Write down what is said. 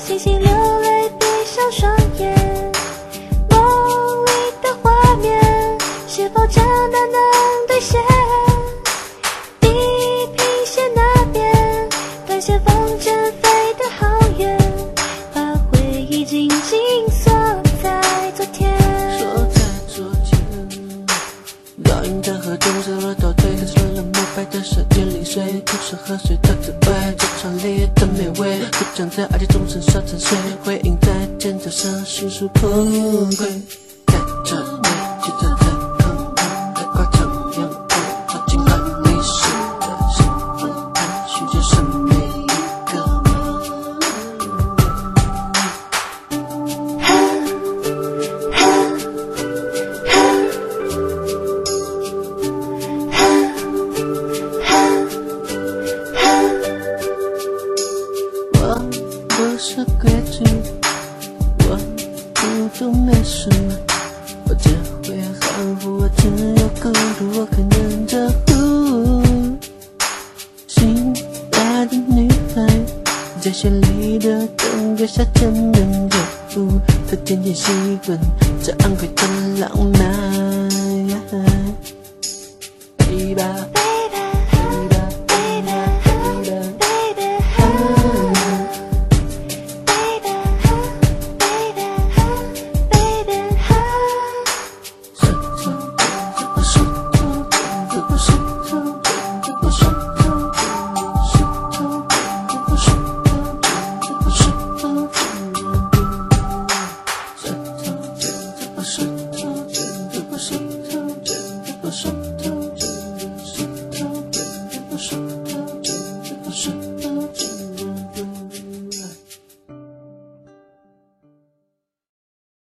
星星流泪闭上双眼，梦里的画面是否真的能兑现？地平线那边，短线风筝飞得好远，把回忆紧紧锁在昨天。 倒映的河中，色落倒退，看穿了膜拜的舌尖零碎，吐出河水的滋味，这场烈的美味，不想在爱情中身沙沉睡，回应在尖叫声迅速崩溃，带着你记得太空海挂成阳光，照进来历史的新闻台，去接受每一个我不是规矩，我不懂没什么，我只会含糊，我只有孤独，我可能这心爱的女孩，在绚丽的灯光下渐能走步，她渐渐习惯这昂贵的浪漫。不是